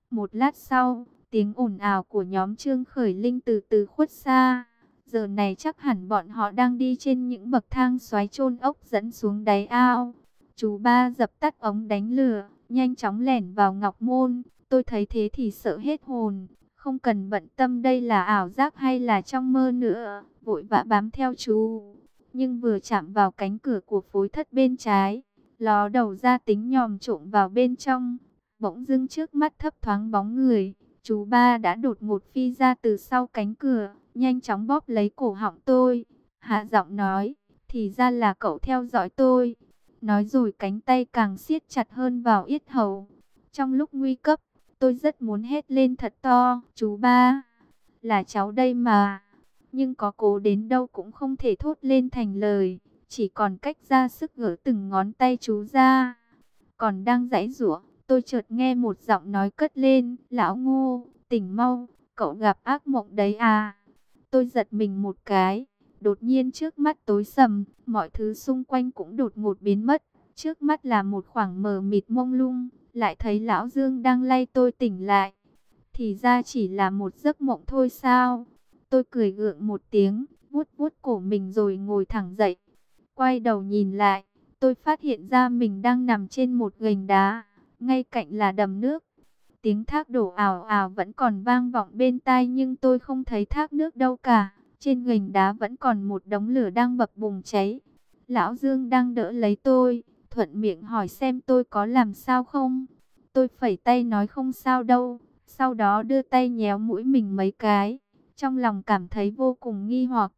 Một lát sau, tiếng ồn ào của nhóm Trương Khởi Linh từ từ khuất xa. Giờ này chắc hẳn bọn họ đang đi trên những bậc thang xoáy chôn ốc dẫn xuống đáy ao. Chú ba dập tắt ống đánh lửa, nhanh chóng lẻn vào Ngọc Môn. Tôi thấy thế thì sợ hết hồn. Không cần bận tâm đây là ảo giác hay là trong mơ nữa. Vội vã bám theo chú. Nhưng vừa chạm vào cánh cửa của phối thất bên trái, ló đầu ra tính nhòm trộm vào bên trong. Bỗng dưng trước mắt thấp thoáng bóng người. Chú ba đã đột ngột phi ra từ sau cánh cửa, nhanh chóng bóp lấy cổ họng tôi. Hạ giọng nói, thì ra là cậu theo dõi tôi. Nói rồi cánh tay càng siết chặt hơn vào yết hầu. Trong lúc nguy cấp, tôi rất muốn hét lên thật to, chú ba, là cháu đây mà. Nhưng có cố đến đâu cũng không thể thốt lên thành lời, chỉ còn cách ra sức gỡ từng ngón tay chú ra. Còn đang giãy giụa, tôi chợt nghe một giọng nói cất lên, lão Ngô, tỉnh mau, cậu gặp ác mộng đấy à. Tôi giật mình một cái, đột nhiên trước mắt tối sầm, mọi thứ xung quanh cũng đột ngột biến mất. Trước mắt là một khoảng mờ mịt mông lung, lại thấy lão Dương đang lay tôi tỉnh lại. Thì ra chỉ là một giấc mộng thôi sao? Tôi cười gượng một tiếng, vuốt vuốt cổ mình rồi ngồi thẳng dậy. Quay đầu nhìn lại, tôi phát hiện ra mình đang nằm trên một gành đá, ngay cạnh là đầm nước. Tiếng thác đổ ào ào vẫn còn vang vọng bên tai nhưng tôi không thấy thác nước đâu cả. Trên gành đá vẫn còn một đống lửa đang bập bùng cháy. Lão Dương đang đỡ lấy tôi, thuận miệng hỏi xem tôi có làm sao không. Tôi phẩy tay nói không sao đâu, sau đó đưa tay nhéo mũi mình mấy cái. Trong lòng cảm thấy vô cùng nghi hoặc.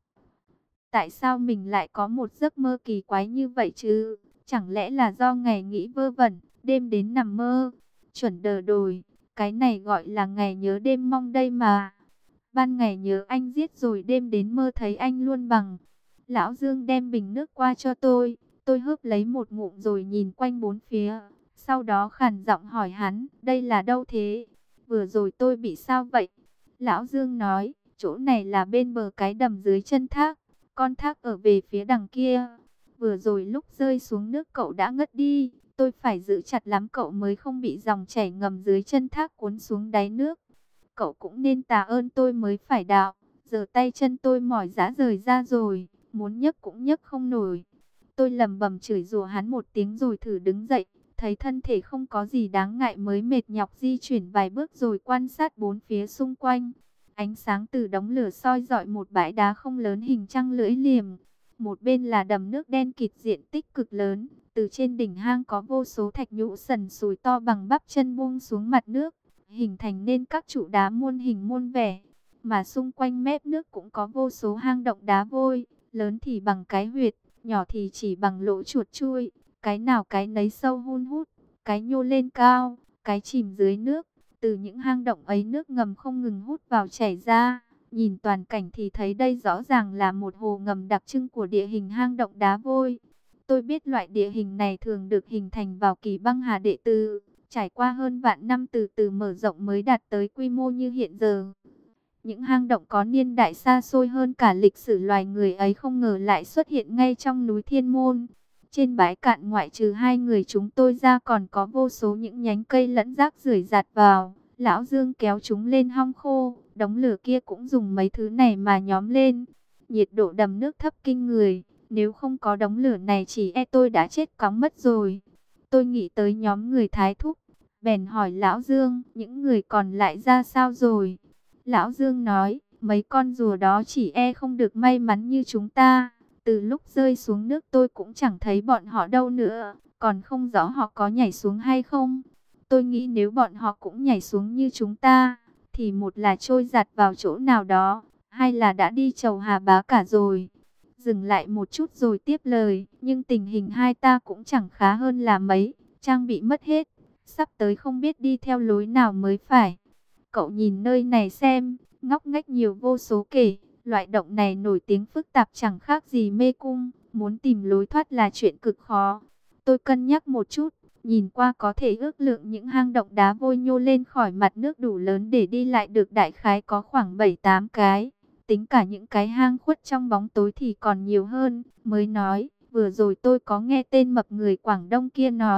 Tại sao mình lại có một giấc mơ kỳ quái như vậy chứ? Chẳng lẽ là do ngày nghĩ vơ vẩn, đêm đến nằm mơ? Chuẩn đờ đồi, cái này gọi là ngày nhớ đêm mong đây mà. Ban ngày nhớ anh giết rồi đêm đến mơ thấy anh luôn bằng. Lão Dương đem bình nước qua cho tôi hớp lấy một ngụm rồi nhìn quanh bốn phía. Sau đó khàn giọng hỏi hắn, đây là đâu thế? Vừa rồi tôi bị sao vậy? Lão Dương nói, chỗ này là bên bờ cái đầm dưới chân thác. Con thác ở về phía đằng kia. Vừa rồi lúc rơi xuống nước cậu đã ngất đi. Tôi phải giữ chặt lắm cậu mới không bị dòng chảy ngầm dưới chân thác cuốn xuống đáy nước. Cậu cũng nên tạ ơn tôi mới phải đạo. Giờ tay chân tôi mỏi rã rời ra rồi. Muốn nhấc cũng nhấc không nổi. Tôi lầm bầm chửi rủa hắn một tiếng rồi thử đứng dậy. Thấy thân thể không có gì đáng ngại mới mệt nhọc di chuyển vài bước rồi quan sát bốn phía xung quanh. Ánh sáng từ đống lửa soi rọi một bãi đá không lớn hình trăng lưỡi liềm. Một bên là đầm nước đen kịt diện tích cực lớn. Từ trên đỉnh hang có vô số thạch nhũ sần sùi to bằng bắp chân buông xuống mặt nước, hình thành nên các trụ đá muôn hình muôn vẻ. Mà xung quanh mép nước cũng có vô số hang động đá vôi, lớn thì bằng cái huyệt, nhỏ thì chỉ bằng lỗ chuột chui. Cái nào cái nấy sâu hun hút, cái nhô lên cao, cái chìm dưới nước. Từ những hang động ấy nước ngầm không ngừng hút vào chảy ra. Nhìn toàn cảnh thì thấy đây rõ ràng là một hồ ngầm đặc trưng của địa hình hang động đá vôi. Tôi biết loại địa hình này thường được hình thành vào kỳ băng hà đệ tử, trải qua hơn vạn năm từ từ mở rộng mới đạt tới quy mô như hiện giờ. Những hang động có niên đại xa xôi hơn cả lịch sử loài người ấy không ngờ lại xuất hiện ngay trong núi Thiên Môn. Trên bãi cạn ngoại trừ hai người chúng tôi ra còn có vô số những nhánh cây lẫn rác rưởi rạt vào. Lão Dương kéo chúng lên hong khô, đống lửa kia cũng dùng mấy thứ này mà nhóm lên. Nhiệt độ đầm nước thấp kinh người, nếu không có đống lửa này chỉ e tôi đã chết cóng mất rồi. Tôi nghĩ tới nhóm người Thái Thúc, bèn hỏi Lão Dương, những người còn lại ra sao rồi? Lão Dương nói, mấy con rùa đó chỉ e không được may mắn như chúng ta. Từ lúc rơi xuống nước tôi cũng chẳng thấy bọn họ đâu nữa, còn không rõ họ có nhảy xuống hay không. Tôi nghĩ nếu bọn họ cũng nhảy xuống như chúng ta, thì một là trôi giạt vào chỗ nào đó, hai là đã đi chầu Hà Bá cả rồi. Dừng lại một chút rồi tiếp lời, nhưng tình hình hai ta cũng chẳng khá hơn là mấy, trang bị mất hết, sắp tới không biết đi theo lối nào mới phải. Cậu nhìn nơi này xem, ngóc ngách nhiều vô số kể, loại động này nổi tiếng phức tạp chẳng khác gì mê cung, muốn tìm lối thoát là chuyện cực khó. Tôi cân nhắc một chút, nhìn qua có thể ước lượng những hang động đá vôi nhô lên khỏi mặt nước đủ lớn để đi lại được đại khái có khoảng 7-8 cái. Tính cả những cái hang khuất trong bóng tối thì còn nhiều hơn, mới nói, vừa rồi tôi có nghe tên mập người Quảng Đông kia nói,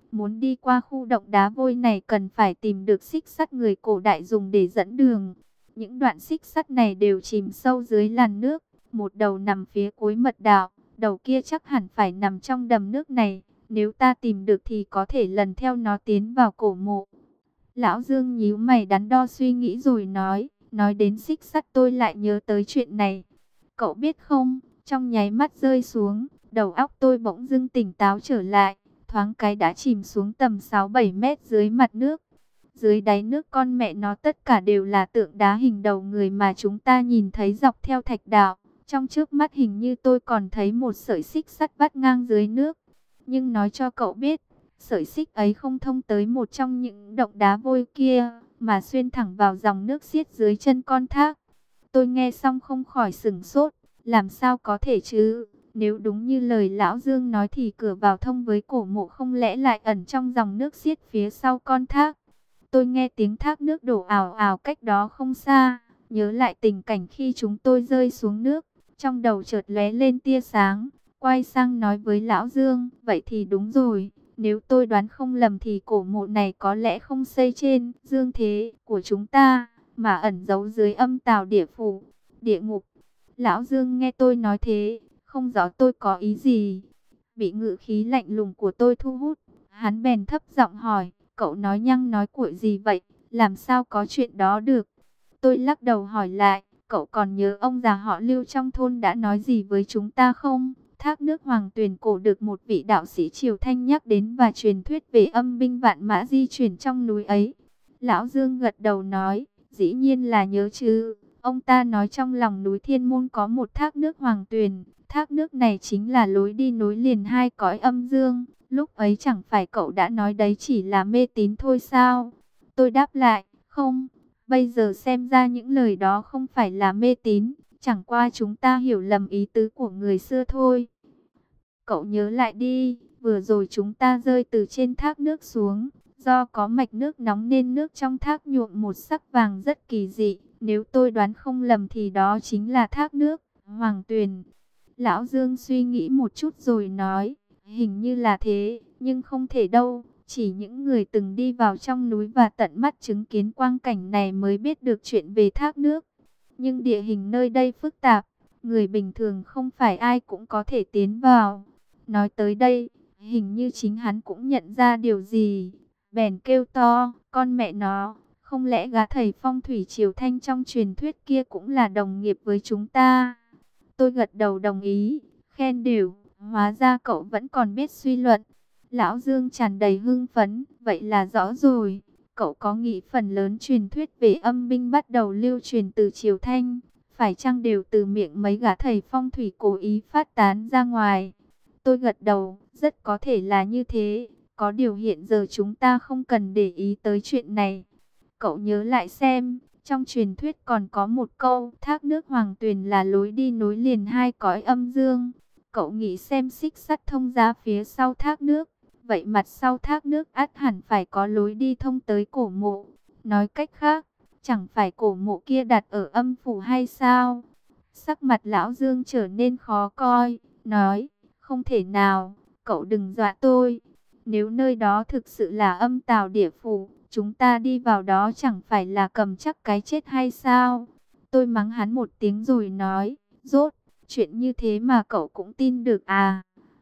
Muốn đi qua khu động đá vôi này cần phải tìm được xích sắt người cổ đại dùng để dẫn đường. Những đoạn xích sắt này đều chìm sâu dưới làn nước, một đầu nằm phía cuối mật đạo, đầu kia chắc hẳn phải nằm trong đầm nước này. Nếu ta tìm được thì có thể lần theo nó tiến vào cổ mộ. Lão Dương nhíu mày đắn đo suy nghĩ rồi nói đến xích sắt tôi lại nhớ tới chuyện này. Cậu biết không, trong nháy mắt rơi xuống, đầu óc tôi bỗng dưng tỉnh táo trở lại, thoáng cái đã chìm xuống tầm 6-7 mét dưới mặt nước. Dưới đáy nước con mẹ nó tất cả đều là tượng đá hình đầu người mà chúng ta nhìn thấy dọc theo thạch đạo. Trong trước mắt hình như tôi còn thấy một sợi xích sắt vắt ngang dưới nước. Nhưng nói cho cậu biết, sợi xích ấy không thông tới một trong những động đá vôi kia, mà xuyên thẳng vào dòng nước xiết dưới chân con thác. Tôi nghe xong không khỏi sửng sốt, làm sao có thể chứ? Nếu đúng như lời Lão Dương nói thì cửa vào thông với cổ mộ không lẽ lại ẩn trong dòng nước xiết phía sau con thác? Tôi nghe tiếng thác nước đổ ào ào cách đó không xa, nhớ lại tình cảnh khi chúng tôi rơi xuống nước, trong đầu chợt lóe lên tia sáng, quay sang nói với Lão Dương, vậy thì đúng rồi, nếu tôi đoán không lầm thì cổ mộ này có lẽ không xây trên dương thế của chúng ta, mà ẩn giấu dưới âm tào địa phủ, địa ngục. Lão Dương nghe tôi nói thế, không rõ tôi có ý gì, bị ngữ khí lạnh lùng của tôi thu hút, hắn bèn thấp giọng hỏi, cậu nói nhăng nói cuội gì vậy, làm sao có chuyện đó được? Tôi lắc đầu hỏi lại, cậu còn nhớ ông già họ Lưu trong thôn đã nói gì với chúng ta không? Thác nước Hoàng Tuyền cổ được một vị đạo sĩ Triều Thanh nhắc đến và truyền thuyết về âm binh vạn mã di chuyển trong núi ấy. Lão Dương gật đầu nói, dĩ nhiên là nhớ chứ. Ông ta nói trong lòng núi Thiên Môn có một thác nước Hoàng Tuyền. Thác nước này chính là lối đi nối liền hai cõi âm dương. Lúc ấy chẳng phải cậu đã nói đấy chỉ là mê tín thôi sao? Tôi đáp lại, không. Bây giờ xem ra những lời đó không phải là mê tín. Chẳng qua chúng ta hiểu lầm ý tứ của người xưa thôi. Cậu nhớ lại đi, vừa rồi chúng ta rơi từ trên thác nước xuống. Do có mạch nước nóng nên nước trong thác nhuộm một sắc vàng rất kỳ dị. Nếu tôi đoán không lầm thì đó chính là thác nước Hoàng Tuyền. Lão Dương suy nghĩ một chút rồi nói, hình như là thế, nhưng không thể đâu. Chỉ những người từng đi vào trong núi và tận mắt chứng kiến quang cảnh này mới biết được chuyện về thác nước. Nhưng địa hình nơi đây phức tạp, người bình thường không phải ai cũng có thể tiến vào. Nói tới đây, hình như chính hắn cũng nhận ra điều gì, bèn kêu to, con mẹ nó, không lẽ gã thầy phong thủy Triều Thanh trong truyền thuyết kia cũng là đồng nghiệp với chúng ta? Tôi gật đầu đồng ý, khen đều, hóa ra cậu vẫn còn biết suy luận. Lão Dương tràn đầy hưng phấn, vậy là rõ rồi. Cậu có nghĩ phần lớn truyền thuyết về âm binh bắt đầu lưu truyền từ Triều Thanh, phải chăng đều từ miệng mấy gã thầy phong thủy cố ý phát tán ra ngoài? Tôi gật đầu, rất có thể là như thế. Có điều hiện giờ chúng ta không cần để ý tới chuyện này. Cậu nhớ lại xem, trong truyền thuyết còn có một câu, thác nước Hoàng Tuyền là lối đi nối liền hai cõi âm dương. Cậu nghĩ xem xích sắt thông ra phía sau thác nước. Vậy mặt sau thác nước ắt hẳn phải có lối đi thông tới cổ mộ. Nói cách khác, chẳng phải cổ mộ kia đặt ở âm phủ hay sao? Sắc mặt lão Dương trở nên khó coi, nói, không thể nào, cậu đừng dọa tôi. Nếu nơi đó thực sự là âm tào địa phủ, chúng ta đi vào đó chẳng phải là cầm chắc cái chết hay sao? Tôi mắng hắn một tiếng rồi nói, rốt, chuyện như thế mà cậu cũng tin được à?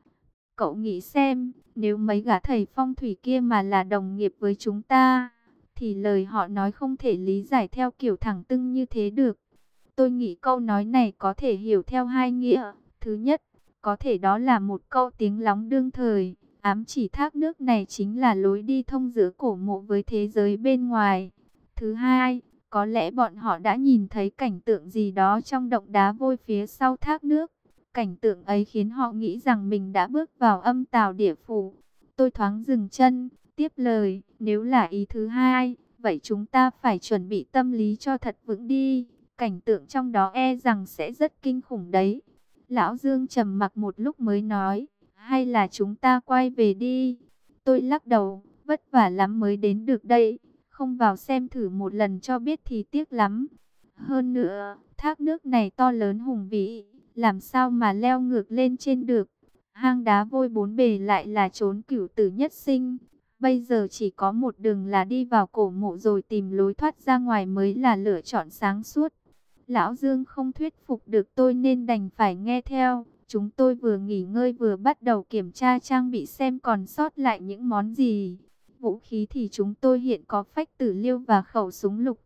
Cậu nghĩ xem, nếu mấy gã thầy phong thủy kia mà là đồng nghiệp với chúng ta, thì lời họ nói không thể lý giải theo kiểu thẳng tưng như thế được. Tôi nghĩ câu nói này có thể hiểu theo hai nghĩa. Thứ nhất, có thể đó là một câu tiếng lóng đương thời, ám chỉ thác nước này chính là lối đi thông giữa cổ mộ với thế giới bên ngoài. Thứ hai, có lẽ bọn họ đã nhìn thấy cảnh tượng gì đó trong động đá vôi phía sau thác nước. Cảnh tượng ấy khiến họ nghĩ rằng mình đã bước vào âm tào địa phủ. Tôi thoáng dừng chân, tiếp lời, nếu là ý thứ hai, vậy chúng ta phải chuẩn bị tâm lý cho thật vững đi. Cảnh tượng trong đó e rằng sẽ rất kinh khủng đấy. Lão Dương trầm mặc một lúc mới nói, hay là chúng ta quay về đi. Tôi lắc đầu, vất vả lắm mới đến được đây. Không vào xem thử một lần cho biết thì tiếc lắm. Hơn nữa, thác nước này to lớn hùng vĩ, làm sao mà leo ngược lên trên được. Hang đá vôi bốn bề lại là chốn cửu tử nhất sinh. Bây giờ chỉ có một đường là đi vào cổ mộ rồi tìm lối thoát ra ngoài mới là lựa chọn sáng suốt. Lão Dương không thuyết phục được tôi nên đành phải nghe theo. Chúng tôi vừa nghỉ ngơi vừa bắt đầu kiểm tra trang bị xem còn sót lại những món gì. Vũ khí thì chúng tôi hiện có phách tử liêu và khẩu súng lục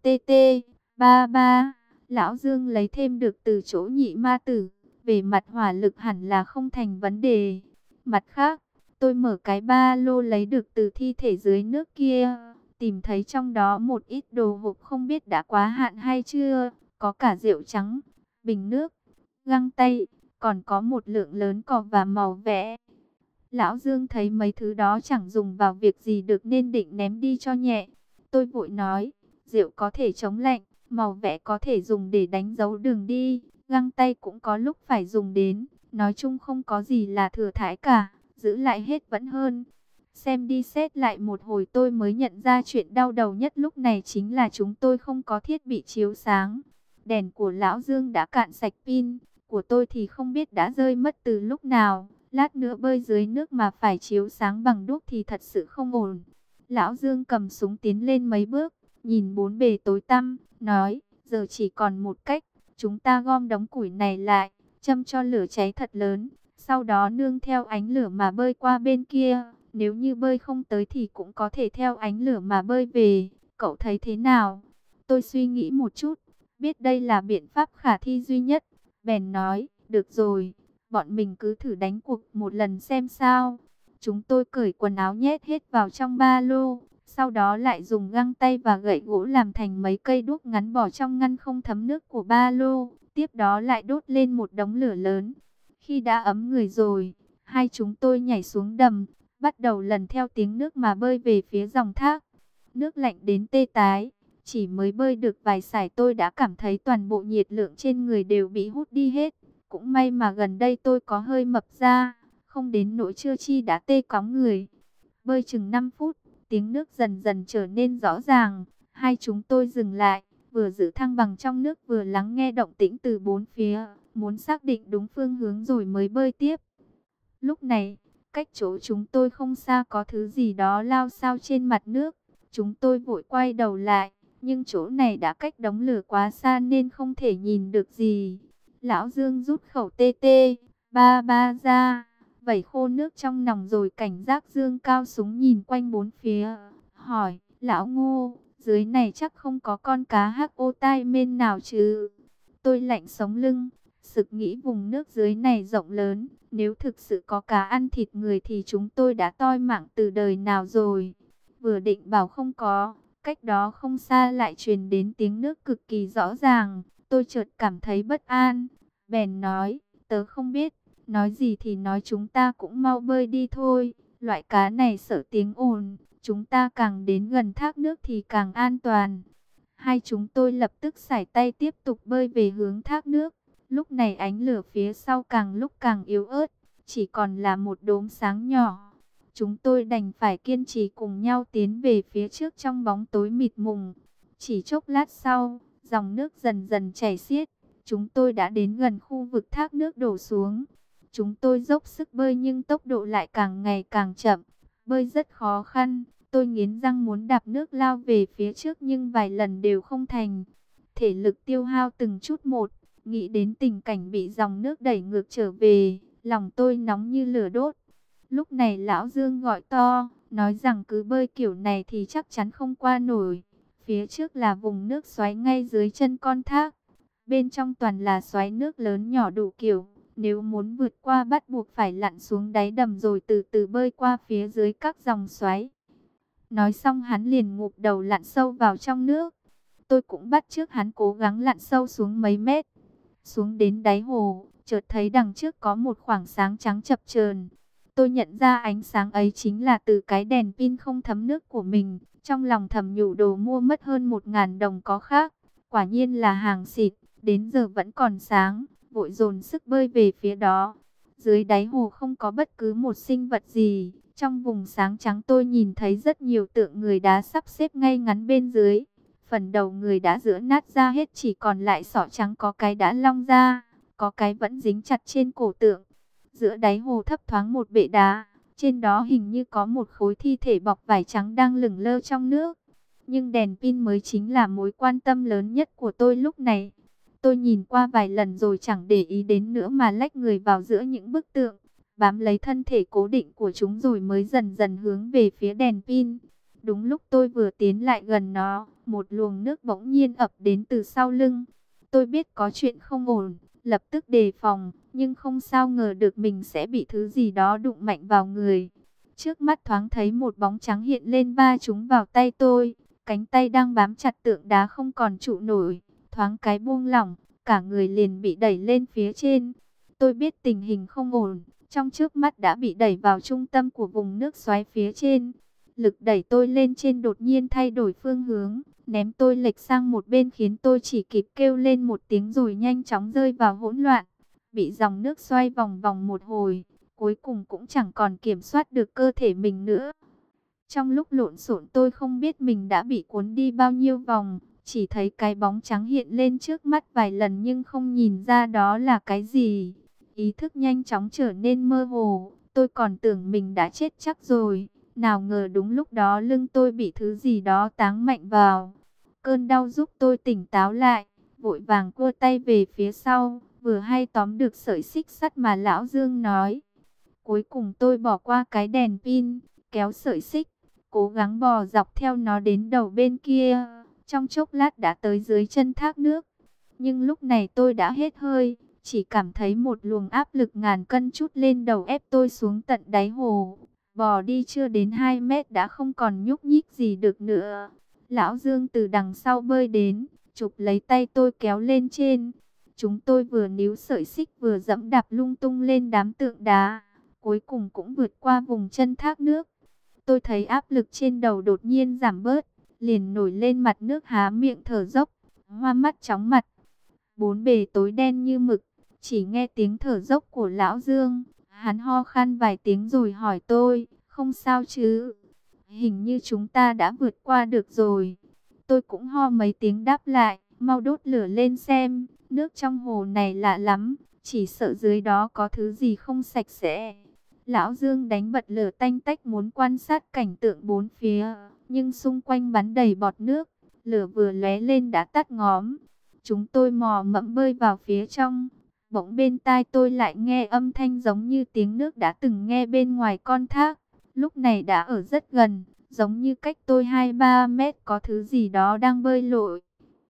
TT-33. Lão Dương lấy thêm được từ chỗ nhị ma tử. Về mặt hỏa lực hẳn là không thành vấn đề. Mặt khác, tôi mở cái ba lô lấy được từ thi thể dưới nước kia. Tìm thấy trong đó một ít đồ hộp không biết đã quá hạn hay chưa. Có cả rượu trắng, bình nước, găng tay, còn có một lượng lớn cỏ và màu vẽ. Lão Dương thấy mấy thứ đó chẳng dùng vào việc gì được nên định ném đi cho nhẹ. Tôi vội nói, rượu có thể chống lạnh, màu vẽ có thể dùng để đánh dấu đường đi, găng tay cũng có lúc phải dùng đến. Nói chung không có gì là thừa thãi cả, giữ lại hết vẫn hơn. Xem đi xét lại một hồi tôi mới nhận ra chuyện đau đầu nhất lúc này chính là chúng tôi không có thiết bị chiếu sáng. Đèn của Lão Dương đã cạn sạch pin, của tôi thì không biết đã rơi mất từ lúc nào. Lát nữa bơi dưới nước mà phải chiếu sáng bằng đuốc thì thật sự không ổn. Lão Dương cầm súng tiến lên mấy bước, nhìn bốn bề tối tăm, nói, giờ chỉ còn một cách, chúng ta gom đống củi này lại, châm cho lửa cháy thật lớn, sau đó nương theo ánh lửa mà bơi qua bên kia. Nếu như bơi không tới thì cũng có thể theo ánh lửa mà bơi về, cậu thấy thế nào? Tôi suy nghĩ một chút, biết đây là biện pháp khả thi duy nhất, bèn nói, được rồi, bọn mình cứ thử đánh cuộc một lần xem sao. Chúng tôi cởi quần áo nhét hết vào trong ba lô, sau đó lại dùng găng tay và gậy gỗ làm thành mấy cây đuốc ngắn bỏ trong ngăn không thấm nước của ba lô. Tiếp đó lại đốt lên một đống lửa lớn. Khi đã ấm người rồi, hai chúng tôi nhảy xuống đầm, bắt đầu lần theo tiếng nước mà bơi về phía dòng thác. Nước lạnh đến tê tái, chỉ mới bơi được vài sải tôi đã cảm thấy toàn bộ nhiệt lượng trên người đều bị hút đi hết. Cũng may mà gần đây tôi có hơi mập ra, không đến nỗi trưa chi đã tê cóng người. Bơi chừng 5 phút, tiếng nước dần dần trở nên rõ ràng. Hai chúng tôi dừng lại, vừa giữ thăng bằng trong nước vừa lắng nghe động tĩnh từ bốn phía, muốn xác định đúng phương hướng rồi mới bơi tiếp. Lúc này, cách chỗ chúng tôi không xa có thứ gì đó lao xao trên mặt nước. Chúng tôi vội quay đầu lại, nhưng chỗ này đã cách đống lửa quá xa nên không thể nhìn được gì. Lão Dương rút khẩu TT-33 ra, vẩy khô nước trong nòng rồi cảnh giác dương cao súng nhìn quanh bốn phía. Hỏi, lão Ngô, dưới này chắc không có con cá hắc ô tai mênh nào chứ? Tôi lạnh sống lưng, sực nghĩ vùng nước dưới này rộng lớn. Nếu thực sự có cá ăn thịt người thì chúng tôi đã toi mạng từ đời nào rồi. Vừa định bảo không có, cách đó không xa lại truyền đến tiếng nước cực kỳ rõ ràng. Tôi chợt cảm thấy bất an, bèn nói, tớ không biết, nói gì thì nói chúng ta cũng mau bơi đi thôi. Loại cá này sợ tiếng ồn, chúng ta càng đến gần thác nước thì càng an toàn. Hai chúng tôi lập tức sải tay tiếp tục bơi về hướng thác nước. Lúc này ánh lửa phía sau càng lúc càng yếu ớt, chỉ còn là một đốm sáng nhỏ. Chúng tôi đành phải kiên trì cùng nhau tiến về phía trước trong bóng tối mịt mùng. Chỉ chốc lát sau, dòng nước dần dần chảy xiết. Chúng tôi đã đến gần khu vực thác nước đổ xuống. Chúng tôi dốc sức bơi nhưng tốc độ lại càng ngày càng chậm. Bơi rất khó khăn. Tôi nghiến răng muốn đạp nước lao về phía trước nhưng vài lần đều không thành. Thể lực tiêu hao từng chút một. Nghĩ đến tình cảnh bị dòng nước đẩy ngược trở về, lòng tôi nóng như lửa đốt. Lúc này Lão Dương gọi to, nói rằng cứ bơi kiểu này thì chắc chắn không qua nổi. Phía trước là vùng nước xoáy ngay dưới chân con thác. Bên trong toàn là xoáy nước lớn nhỏ đủ kiểu. Nếu muốn vượt qua bắt buộc phải lặn xuống đáy đầm rồi từ từ bơi qua phía dưới các dòng xoáy. Nói xong hắn liền ngụp đầu lặn sâu vào trong nước. Tôi cũng bắt chước hắn cố gắng lặn sâu xuống mấy mét. Xuống đến đáy hồ, chợt thấy đằng trước có một khoảng sáng trắng chập chờn. Tôi nhận ra ánh sáng ấy chính là từ cái đèn pin không thấm nước của mình. Trong lòng thầm nhủ đồ mua mất hơn 1.000 đồng có khác. Quả nhiên là hàng xịn, đến giờ vẫn còn sáng, vội dồn sức bơi về phía đó. Dưới đáy hồ không có bất cứ một sinh vật gì. Trong vùng sáng trắng tôi nhìn thấy rất nhiều tượng người đá sắp xếp ngay ngắn bên dưới. Phần đầu người đã rữa nát ra hết, chỉ còn lại sọ trắng, có cái đã long ra, có cái vẫn dính chặt trên cổ tượng. Giữa đáy hồ thấp thoáng một bệ đá, Trên đó hình như có một khối thi thể bọc vải trắng đang lửng lơ trong nước. Nhưng đèn pin mới chính là mối quan tâm lớn nhất của tôi lúc này. Tôi nhìn qua vài lần rồi chẳng để ý đến nữa mà lách người vào giữa những bức tượng, bám lấy thân thể cố định của chúng rồi mới dần dần hướng về phía đèn pin. Đúng lúc tôi vừa tiến lại gần nó, một luồng nước bỗng nhiên ập đến từ sau lưng. Tôi biết có chuyện không ổn, lập tức đề phòng, nhưng không sao ngờ được mình sẽ bị thứ gì đó đụng mạnh vào người. Trước mắt thoáng thấy một bóng trắng hiện lên va trúng vào tay tôi, cánh tay đang bám chặt tượng đá không còn trụ nổi, thoáng cái buông lỏng, cả người liền bị đẩy lên phía trên. Tôi biết tình hình không ổn, trong chớp mắt đã bị đẩy vào trung tâm của vùng nước xoáy phía trên. Lực đẩy tôi lên trên đột nhiên thay đổi phương hướng, ném tôi lệch sang một bên khiến tôi chỉ kịp kêu lên một tiếng rồi nhanh chóng rơi vào hỗn loạn. Bị dòng nước xoay vòng vòng một hồi, cuối cùng cũng chẳng còn kiểm soát được cơ thể mình nữa. Trong lúc lộn xộn tôi không biết mình đã bị cuốn đi bao nhiêu vòng, chỉ thấy cái bóng trắng hiện lên trước mắt vài lần nhưng không nhìn ra đó là cái gì. Ý thức nhanh chóng trở nên mơ hồ, tôi còn tưởng mình đã chết chắc rồi. Nào ngờ đúng lúc đó lưng tôi bị thứ gì đó táng mạnh vào. Cơn đau giúp tôi tỉnh táo lại, vội vàng cua tay về phía sau, vừa hay tóm được sợi xích sắt mà Lão Dương nói. Cuối cùng tôi bỏ qua cái đèn pin, kéo sợi xích, cố gắng bò dọc theo nó đến đầu bên kia. Trong chốc lát đã tới dưới chân thác nước. Nhưng lúc này tôi đã hết hơi, chỉ cảm thấy một luồng áp lực ngàn cân trút lên đầu ép tôi xuống tận đáy hồ. Bò đi chưa đến 2 mét đã không còn nhúc nhích gì được nữa. Lão Dương từ đằng sau bơi đến, chụp lấy tay tôi kéo lên trên. Chúng tôi vừa níu sợi xích vừa dẫm đạp lung tung lên đám tượng đá. Cuối cùng cũng vượt qua vùng chân thác nước. Tôi thấy áp lực trên đầu đột nhiên giảm bớt, liền nổi lên mặt nước há miệng thở dốc, hoa mắt chóng mặt. Bốn bề tối đen như mực, chỉ nghe tiếng thở dốc của Lão Dương. Hắn ho khan vài tiếng rồi hỏi tôi, không sao chứ? Hình như chúng ta đã vượt qua được rồi. Tôi cũng ho mấy tiếng đáp lại, mau đốt lửa lên xem, nước trong hồ này lạ lắm, chỉ sợ dưới đó có thứ gì không sạch sẽ. Lão Dương đánh bật lửa tanh tách muốn quan sát cảnh tượng bốn phía, nhưng xung quanh bắn đầy bọt nước, lửa vừa lóe lên đã tắt ngóm. Chúng tôi mò mẫm bơi vào phía trong, bỗng bên tai tôi lại nghe âm thanh giống như tiếng nước đã từng nghe bên ngoài con thác. Lúc này đã ở rất gần, giống như cách tôi 2-3 mét có thứ gì đó đang bơi lội.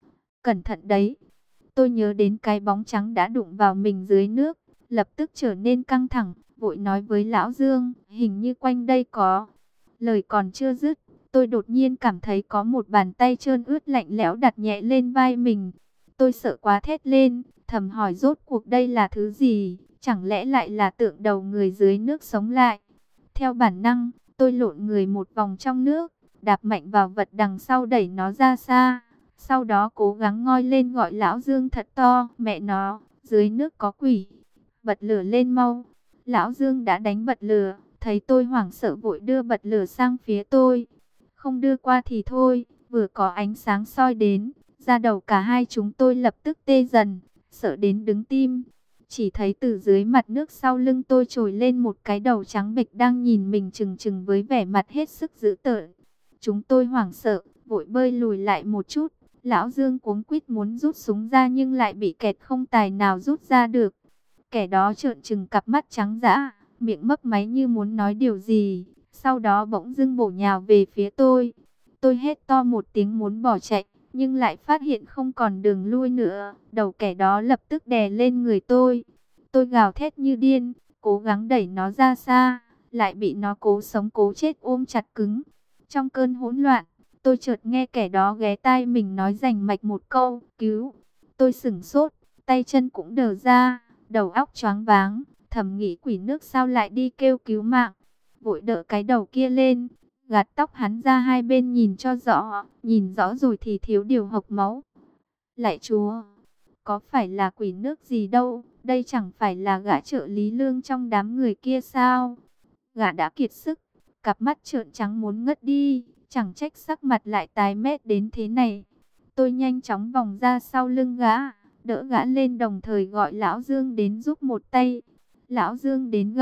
Cẩn thận đấy, tôi nhớ đến cái bóng trắng đã đụng vào mình dưới nước, lập tức trở nên căng thẳng, vội nói với Lão Dương, hình như quanh đây có. Lời còn chưa dứt, tôi đột nhiên cảm thấy có một bàn tay trơn ướt lạnh lẽo đặt nhẹ lên vai mình. Tôi sợ quá thét lên, thầm hỏi rốt cuộc đây là thứ gì, chẳng lẽ lại là tượng đầu người dưới nước sống lại. Theo bản năng, tôi lộn người một vòng trong nước, đạp mạnh vào vật đằng sau đẩy nó ra xa. Sau đó cố gắng ngoi lên gọi Lão Dương thật to, mẹ nó, dưới nước có quỷ. Bật lửa lên mau. Lão Dương đã đánh bật lửa, thấy tôi hoảng sợ vội đưa bật lửa sang phía tôi. Không đưa qua thì thôi, vừa có ánh sáng soi đến, da đầu cả hai chúng tôi lập tức tê dần, sợ đến đứng tim. Chỉ thấy từ dưới mặt nước sau lưng tôi trồi lên một cái đầu trắng bệch đang nhìn mình trừng trừng với vẻ mặt hết sức dữ tợn. Chúng tôi hoảng sợ, vội bơi lùi lại một chút. Lão Dương cuống quýt muốn rút súng ra nhưng lại bị kẹt không tài nào rút ra được. Kẻ đó trợn trừng cặp mắt trắng dã, miệng mấp máy như muốn nói điều gì, sau đó bỗng dưng bổ nhào về phía tôi. Tôi hét to một tiếng muốn bỏ chạy, nhưng lại phát hiện không còn đường lui nữa. Đầu kẻ đó lập tức đè lên người tôi. Tôi gào thét như điên, cố gắng đẩy nó ra xa, lại bị nó cố sống cố chết ôm chặt cứng. Trong cơn hỗn loạn, tôi chợt nghe kẻ đó ghé tai mình nói rành mạch một câu, cứu. Tôi sửng sốt, tay chân cũng đờ ra, đầu óc choáng váng, thầm nghĩ quỷ nước sao lại đi kêu cứu mạng. Vội đỡ cái đầu kia lên, gạt tóc hắn ra hai bên nhìn cho rõ, nhìn rõ rồi thì thiếu điều hộc máu. Lạy Chúa, có phải là quỷ nước gì đâu, đây chẳng phải là gã trợ lý Lương trong đám người kia sao? Gã đã kiệt sức, cặp mắt trợn trắng muốn ngất đi, chẳng trách sắc mặt lại tái mét đến thế này. Tôi nhanh chóng vòng ra sau lưng gã, đỡ gã lên đồng thời gọi Lão Dương đến giúp một tay. Lão Dương đến gần,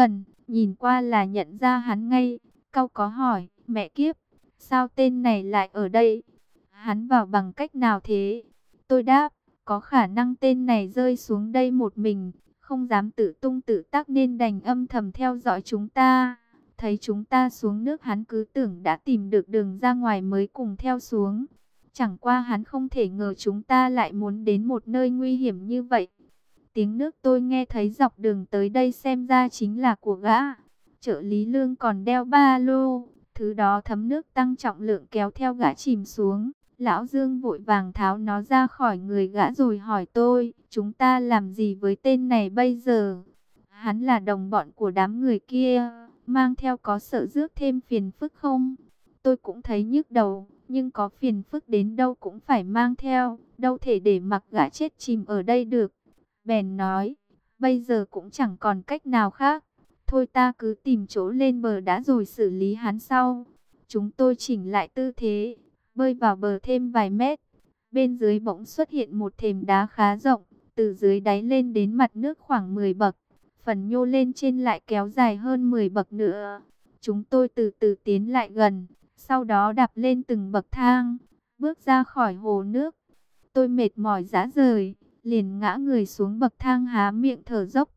nhìn qua là nhận ra hắn ngay, cau có hỏi, mẹ kiếp, sao tên này lại ở đây? Hắn vào bằng cách nào thế? Tôi đáp, có khả năng tên này rơi xuống đây một mình, không dám tự tung tự tác nên đành âm thầm theo dõi chúng ta. Thấy chúng ta xuống nước hắn cứ tưởng đã tìm được đường ra ngoài mới cùng theo xuống. Chẳng qua hắn không thể ngờ chúng ta lại muốn đến một nơi nguy hiểm như vậy. Tiếng nước tôi nghe thấy dọc đường tới đây xem ra chính là của gã. Trợ lý Lương còn đeo ba lô, thứ đó thấm nước tăng trọng lượng kéo theo gã chìm xuống. Lão Dương vội vàng tháo nó ra khỏi người gã rồi hỏi tôi, chúng ta làm gì với tên này bây giờ? Hắn là đồng bọn của đám người kia, mang theo có sợ rước thêm phiền phức không? Tôi cũng thấy nhức đầu, nhưng có phiền phức đến đâu cũng phải mang theo, đâu thể để mặc gã chết chìm ở đây được. Bèn nói, bây giờ cũng chẳng còn cách nào khác, thôi ta cứ tìm chỗ lên bờ đã rồi xử lý hắn sau. Chúng tôi chỉnh lại tư thế, bơi vào bờ thêm vài mét. Bên dưới bỗng xuất hiện một thềm đá khá rộng, từ dưới đáy lên đến mặt nước khoảng 10 bậc. Phần nhô lên trên lại kéo dài hơn 10 bậc nữa. Chúng tôi từ từ tiến lại gần, sau đó đạp lên từng bậc thang, bước ra khỏi hồ nước. Tôi mệt mỏi rã rời, liền ngã người xuống bậc thang há miệng thở dốc.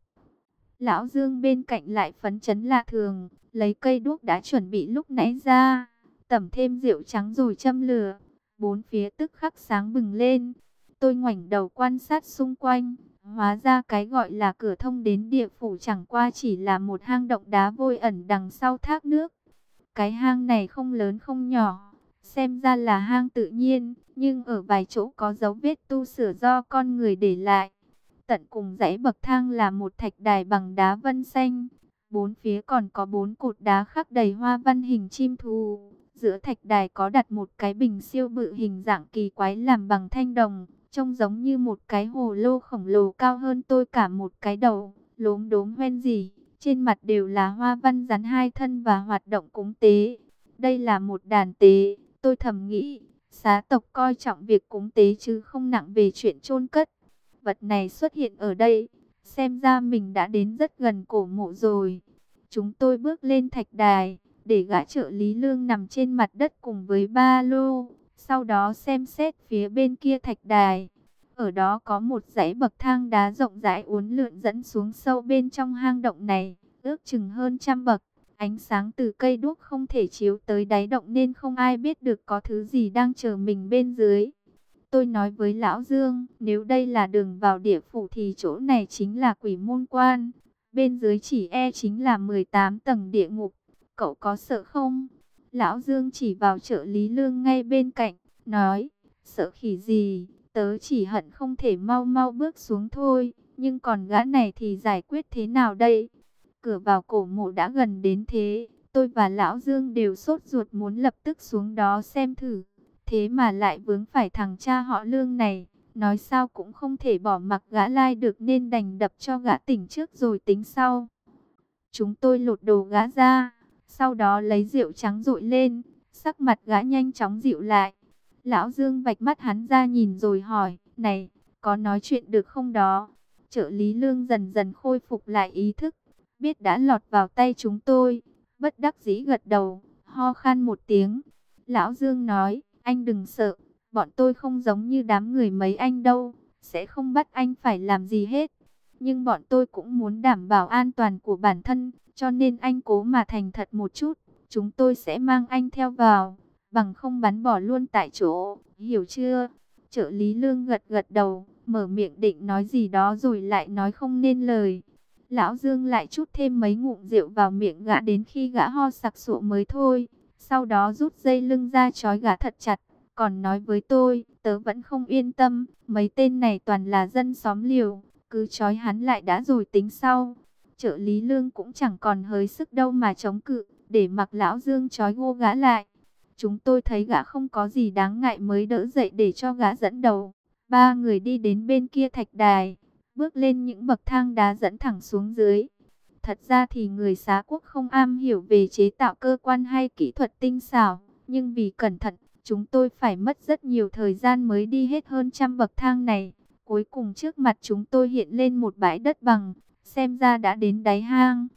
Lão Dương bên cạnh lại phấn chấn lạ thường, lấy cây đuốc đã chuẩn bị lúc nãy ra, tẩm thêm rượu trắng rồi châm lửa. Bốn phía tức khắc sáng bừng lên. Tôi ngoảnh đầu quan sát xung quanh, hóa ra cái gọi là cửa thông đến địa phủ chẳng qua chỉ là một hang động đá vôi ẩn đằng sau thác nước. Cái hang này không lớn không nhỏ, xem ra là hang tự nhiên, nhưng ở vài chỗ có dấu vết tu sửa do con người để lại. Tận cùng dãy bậc thang là một thạch đài bằng đá vân xanh. Bốn phía còn có 4 cột đá khắc đầy hoa văn hình chim thú. Giữa thạch đài có đặt một cái bình siêu bự hình dạng kỳ quái làm bằng thanh đồng, trông giống như một cái hồ lô khổng lồ cao hơn tôi cả một cái đầu, lốm đốm hoen gì. Trên mặt đều là hoa văn rắn hai thân và hoạt động cúng tế. Đây là một đàn tế, tôi thầm nghĩ, xá tộc coi trọng việc cúng tế chứ không nặng về chuyện chôn cất. Vật này xuất hiện ở đây, xem ra mình đã đến rất gần cổ mộ rồi. Chúng tôi bước lên thạch đài, để gã trợ lý Lương nằm trên mặt đất cùng với ba lô. Sau đó xem xét phía bên kia thạch đài. Ở đó có một dãy bậc thang đá rộng rãi uốn lượn dẫn xuống sâu bên trong hang động này, ước chừng hơn 100 bậc. Ánh sáng từ cây đuốc không thể chiếu tới đáy động nên không ai biết được có thứ gì đang chờ mình bên dưới. Tôi nói với Lão Dương, nếu đây là đường vào địa phủ thì chỗ này chính là quỷ môn quan. Bên dưới chỉ chính là 18 tầng địa ngục. Cậu có sợ không? Lão Dương chỉ vào trợ lý Lương ngay bên cạnh, nói, sợ khỉ gì, tớ chỉ hận không thể mau mau bước xuống thôi. Nhưng còn gã này thì giải quyết thế nào đây? Cửa vào cổ mộ đã gần đến thế, tôi và Lão Dương đều sốt ruột muốn lập tức xuống đó xem thử. Thế mà lại vướng phải thằng cha họ Lương này, nói sao cũng không thể bỏ mặc gã lai được nên đành đập cho gã tỉnh trước rồi tính sau. Chúng tôi lột đồ gã ra, sau đó lấy rượu trắng dội lên, sắc mặt gã nhanh chóng dịu lại. Lão Dương vạch mắt hắn ra nhìn rồi hỏi, này, có nói chuyện được không đó? Trợ lý Lương dần dần khôi phục lại ý thức, biết đã lọt vào tay chúng tôi, bất đắc dĩ gật đầu, ho khan một tiếng. Lão Dương nói, anh đừng sợ, bọn tôi không giống như đám người mấy anh đâu, sẽ không bắt anh phải làm gì hết. Nhưng bọn tôi cũng muốn đảm bảo an toàn của bản thân, cho nên anh cố mà thành thật một chút, chúng tôi sẽ mang anh theo vào, bằng không bắn bỏ luôn tại chỗ, hiểu chưa? Trợ lý Lương gật gật đầu, mở miệng định nói gì đó rồi lại nói không nên lời. Lão Dương lại chút thêm mấy ngụm rượu vào miệng gã đến khi gã ho sặc sụa mới thôi. Sau đó rút dây lưng ra trói gã thật chặt, còn nói với tôi, tớ vẫn không yên tâm, mấy tên này toàn là dân xóm liều, cứ trói hắn lại đã rồi tính sau. Trợ lý Lương cũng chẳng còn hơi sức đâu mà chống cự, để mặc Lão Dương trói gô gã lại. Chúng tôi thấy gã không có gì đáng ngại mới đỡ dậy để cho gã dẫn đầu. Ba người đi đến bên kia thạch đài, bước lên những bậc thang đá dẫn thẳng xuống dưới. Thật ra thì người Xá Quốc không am hiểu về chế tạo cơ quan hay kỹ thuật tinh xảo, nhưng vì cẩn thận, chúng tôi phải mất rất nhiều thời gian mới đi hết hơn 100 bậc thang này. Cuối cùng trước mặt chúng tôi hiện lên một bãi đất bằng, xem ra đã đến đáy hang.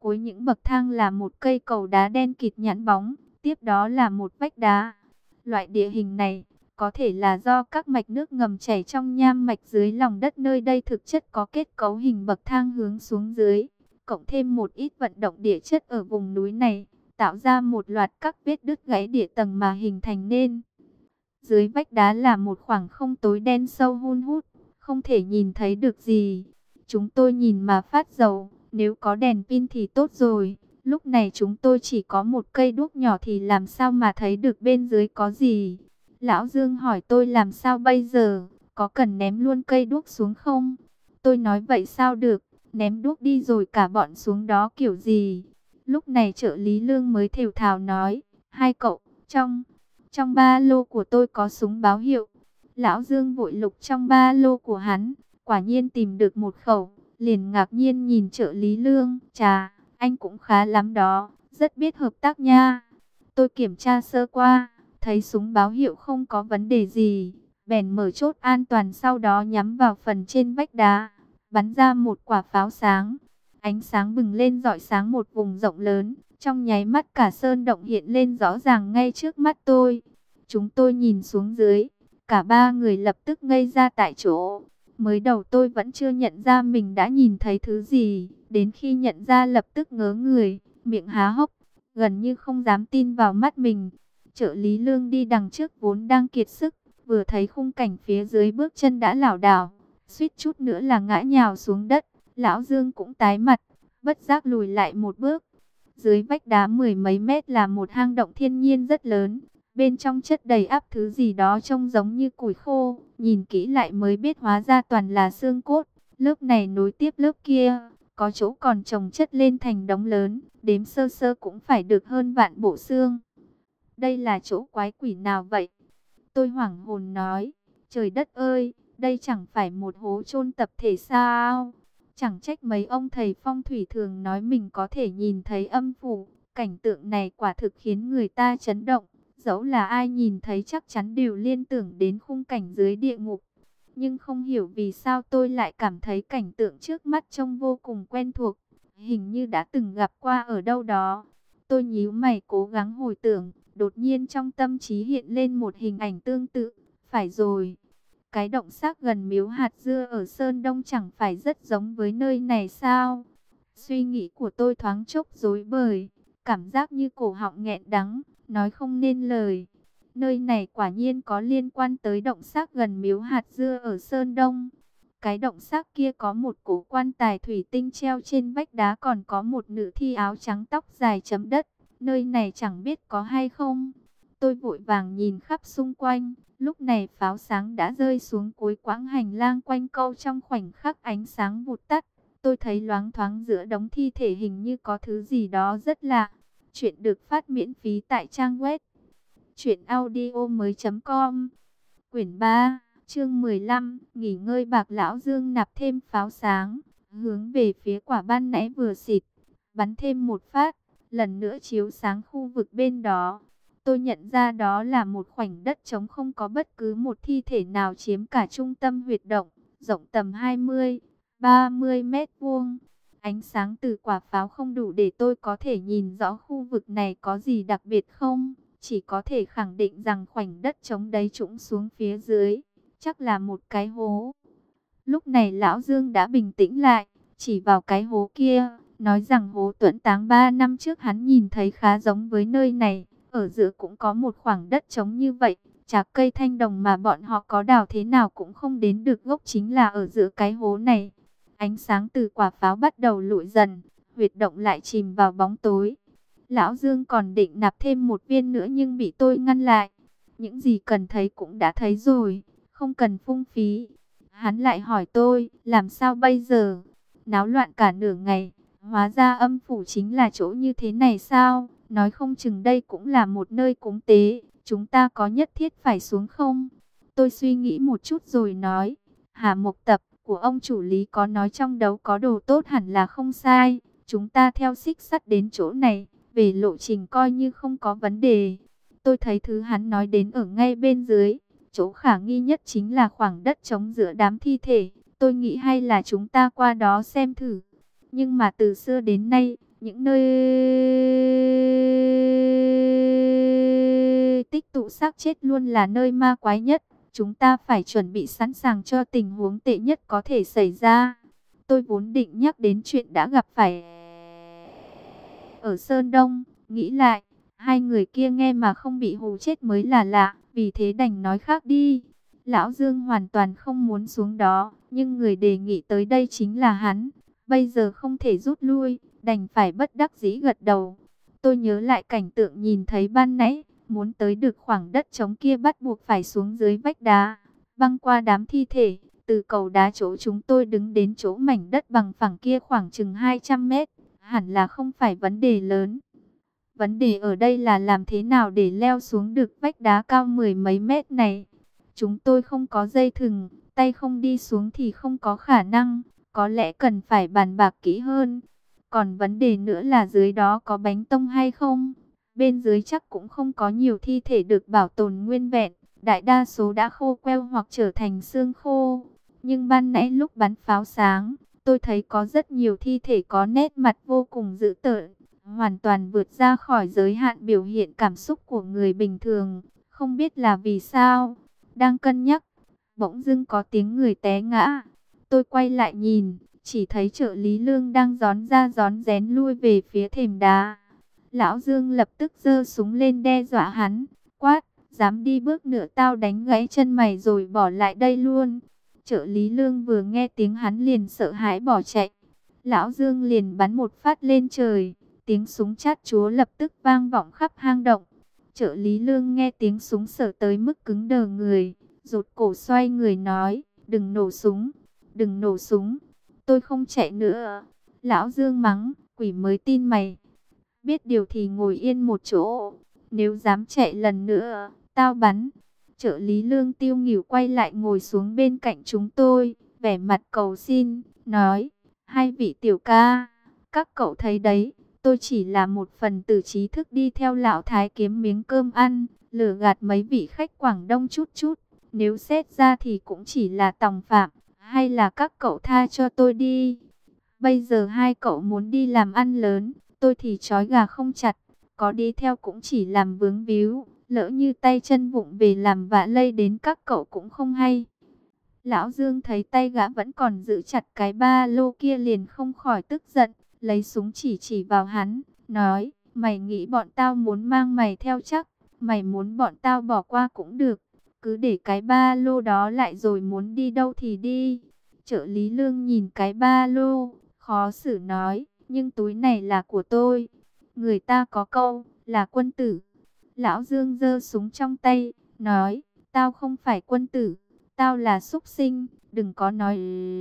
cuối những bậc thang là một cây cầu đá đen kịt nhẵn bóng, tiếp đó là một vách đá. Loại địa hình này có thể là do các mạch nước ngầm chảy trong nham mạch dưới lòng đất nơi đây thực chất có kết cấu hình bậc thang hướng xuống dưới, cộng thêm một ít vận động địa chất ở vùng núi này, tạo ra một loạt các vết đứt gãy địa tầng mà hình thành nên. Dưới vách đá là một khoảng không tối đen sâu hun hút, không thể nhìn thấy được gì. Chúng tôi nhìn mà phát dầu, nếu có đèn pin thì tốt rồi. Lúc này chúng tôi chỉ có một cây đuốc nhỏ thì làm sao mà thấy được bên dưới có gì. Lão Dương hỏi tôi làm sao bây giờ, có cần ném luôn cây đuốc xuống không? Tôi nói vậy sao được, ném đuốc đi rồi cả bọn xuống đó kiểu gì? Lúc này trợ lý Lương mới thều thào nói, hai cậu, trong ba lô của tôi có súng báo hiệu. Lão Dương vội lục trong ba lô của hắn, quả nhiên tìm được một khẩu, liền ngạc nhiên nhìn trợ lý Lương, chà, anh cũng khá lắm đó, rất biết hợp tác nha. Tôi kiểm tra sơ qua, thấy súng báo hiệu không có vấn đề gì, bèn mở chốt an toàn sau đó nhắm vào phần trên vách đá, bắn ra một quả pháo sáng. Ánh sáng bừng lên rọi sáng một vùng rộng lớn, trong nháy mắt cả sơn động hiện lên rõ ràng ngay trước mắt tôi. Chúng tôi nhìn xuống dưới, cả ba người lập tức ngây ra tại chỗ. Mới đầu tôi vẫn chưa nhận ra mình đã nhìn thấy thứ gì, đến khi nhận ra lập tức ngớ người, miệng há hốc, gần như không dám tin vào mắt mình. Trợ lý Lương đi đằng trước vốn đang kiệt sức, vừa thấy khung cảnh phía dưới bước chân đã lảo đảo, suýt chút nữa là ngã nhào xuống đất. Lão Dương cũng tái mặt, bất giác lùi lại một bước. Dưới vách đá mười mấy mét là một hang động thiên nhiên rất lớn, bên trong chất đầy ắp thứ gì đó trông giống như củi khô, nhìn kỹ lại mới biết hóa ra toàn là xương cốt, lớp này nối tiếp lớp kia, có chỗ còn chồng chất lên thành đống lớn, đếm sơ sơ cũng phải được hơn vạn bộ xương. Đây là chỗ quái quỷ nào vậy? Tôi hoảng hồn nói, trời đất ơi, đây chẳng phải một hố chôn tập thể sao? Chẳng trách mấy ông thầy phong thủy thường nói mình có thể nhìn thấy âm phủ, cảnh tượng này quả thực khiến người ta chấn động. Dẫu là ai nhìn thấy chắc chắn đều liên tưởng đến khung cảnh dưới địa ngục. Nhưng không hiểu vì sao tôi lại cảm thấy cảnh tượng trước mắt trông vô cùng quen thuộc. Hình như đã từng gặp qua ở đâu đó. Tôi nhíu mày cố gắng hồi tưởng. Đột nhiên trong tâm trí hiện lên một hình ảnh tương tự. Phải rồi. Cái động xác gần miếu hạt dưa ở Sơn Đông chẳng phải rất giống với nơi này sao? Suy nghĩ của tôi thoáng chốc rối bời. Cảm giác như cổ họng nghẹn đắng, nói không nên lời. Nơi này quả nhiên có liên quan tới động xác gần miếu hạt dưa ở Sơn Đông. Cái động xác kia có một cổ quan tài thủy tinh treo trên vách đá, còn có một nữ thi áo trắng tóc dài chấm đất. Nơi này chẳng biết có hay không. Tôi vội vàng nhìn khắp xung quanh. Lúc này pháo sáng đã rơi xuống cuối quãng hành lang quanh câu, trong khoảnh khắc ánh sáng vụt tắt. Tôi thấy loáng thoáng giữa đống thi thể hình như có thứ gì đó rất lạ. Chuyện được phát miễn phí tại trang web truyệnaudiomoi.com. Quyển 3, chương 15, nghỉ ngơi bạc. Lão Dương nạp thêm pháo sáng, hướng về phía quả ban nãy vừa xịt, bắn thêm một phát, lần nữa chiếu sáng khu vực bên đó. Tôi nhận ra đó là một khoảnh đất trống, không có bất cứ một thi thể nào chiếm cả trung tâm huyệt động, rộng tầm 20-30 mét vuông. Ánh sáng từ quả pháo không đủ để tôi có thể nhìn rõ khu vực này có gì đặc biệt không. Chỉ có thể khẳng định rằng khoảnh đất trống đấy trũng xuống phía dưới, chắc là một cái hố. Lúc này Lão Dương đã bình tĩnh lại, chỉ vào cái hố kia, nói rằng hố Tuẫn Táng 3 năm trước hắn nhìn thấy khá giống với nơi này. Ở giữa cũng có một khoảng đất trống như vậy, chạc cây thanh đồng mà bọn họ có đào thế nào cũng không đến được gốc, chính là ở giữa cái hố này. Ánh sáng từ quả pháo bắt đầu lụi dần, huyệt động lại chìm vào bóng tối. Lão Dương còn định nạp thêm một viên nữa nhưng bị tôi ngăn lại. Những gì cần thấy cũng đã thấy rồi, không cần phung phí. Hắn lại hỏi tôi, làm sao bây giờ? Náo loạn cả nửa ngày, hóa ra âm phủ chính là chỗ như thế này sao? Nói không chừng đây cũng là một nơi cúng tế, chúng ta có nhất thiết phải xuống không? Tôi suy nghĩ một chút rồi nói, Hà Mộc Tập của ông chủ Lý có nói trong đấu có đồ tốt hẳn là không sai. Chúng ta theo xích sắt đến chỗ này, về lộ trình coi như không có vấn đề. Tôi thấy thứ hắn nói đến ở ngay bên dưới, chỗ khả nghi nhất chính là khoảng đất trống giữa đám thi thể. Tôi nghĩ hay là chúng ta qua đó xem thử. Nhưng mà từ xưa đến nay, những nơi tích tụ xác chết luôn là nơi ma quái nhất. Chúng ta phải chuẩn bị sẵn sàng cho tình huống tệ nhất có thể xảy ra. Tôi vốn định nhắc đến chuyện đã gặp phải ở Sơn Đông, nghĩ lại, hai người kia nghe mà không bị hù chết mới là lạ, vì thế đành nói khác đi. Lão Dương hoàn toàn không muốn xuống đó, nhưng người đề nghị tới đây chính là hắn. Bây giờ không thể rút lui, đành phải bất đắc dĩ gật đầu. Tôi nhớ lại cảnh tượng nhìn thấy ban nãy, muốn tới được khoảng đất trống kia bắt buộc phải xuống dưới vách đá, băng qua đám thi thể. Từ cầu đá chỗ chúng tôi đứng đến chỗ mảnh đất bằng phẳng kia khoảng chừng 200 mét, hẳn là không phải vấn đề lớn. Vấn đề ở đây là làm thế nào để leo xuống được vách đá cao mười mấy mét này. Chúng tôi không có dây thừng, tay không đi xuống thì không có khả năng, có lẽ cần phải bàn bạc kỹ hơn. Còn vấn đề nữa là dưới đó có bánh tông hay không? Bên dưới chắc cũng không có nhiều thi thể được bảo tồn nguyên vẹn, đại đa số đã khô queo hoặc trở thành xương khô. Nhưng ban nãy lúc bắn pháo sáng, tôi thấy có rất nhiều thi thể có nét mặt vô cùng dữ tợn, hoàn toàn vượt ra khỏi giới hạn biểu hiện cảm xúc của người bình thường. Không biết là vì sao, đang cân nhắc, bỗng dưng có tiếng người té ngã. Tôi quay lại nhìn, chỉ thấy trợ lý Lương đang rón ra rón rén lui về phía thềm đá. Lão Dương lập tức giơ súng lên đe dọa hắn, quát, dám đi bước nữa tao đánh gãy chân mày rồi bỏ lại đây luôn. Trợ lý Lương vừa nghe tiếng hắn liền sợ hãi bỏ chạy. Lão Dương liền bắn một phát lên trời, tiếng súng chát chúa lập tức vang vọng khắp hang động. Trợ lý Lương nghe tiếng súng sợ tới mức cứng đờ người, rụt cổ xoay người nói, đừng nổ súng, đừng nổ súng, tôi không chạy nữa. Lão Dương mắng, quỷ mới tin mày, biết điều thì ngồi yên một chỗ, nếu dám chạy lần nữa, tao bắn. Trợ lý Lương tiêu nghỉu quay lại ngồi xuống bên cạnh chúng tôi, vẻ mặt cầu xin, nói, hai vị tiểu ca, các cậu thấy đấy, tôi chỉ là một phần tử trí thức đi theo lão Thái kiếm miếng cơm ăn, lừa gạt mấy vị khách Quảng Đông chút chút, nếu xét ra thì cũng chỉ là tòng phạm, hay là các cậu tha cho tôi đi. Bây giờ hai cậu muốn đi làm ăn lớn, tôi thì trói gà không chặt, có đi theo cũng chỉ làm vướng víu, lỡ như tay chân vụng về làm vạ lây đến các cậu cũng không hay. Lão Dương thấy tay gã vẫn còn giữ chặt cái ba lô kia liền không khỏi tức giận, lấy súng chỉ vào hắn, nói, mày nghĩ bọn tao muốn mang mày theo chắc, mày muốn bọn tao bỏ qua cũng được, cứ để cái ba lô đó lại rồi muốn đi đâu thì đi. Trợ lý Lương nhìn cái ba lô, khó xử nói, nhưng túi này là của tôi. Người ta có câu, là quân tử. Lão Dương giơ súng trong tay, nói, tao không phải quân tử, tao là súc sinh, đừng có nói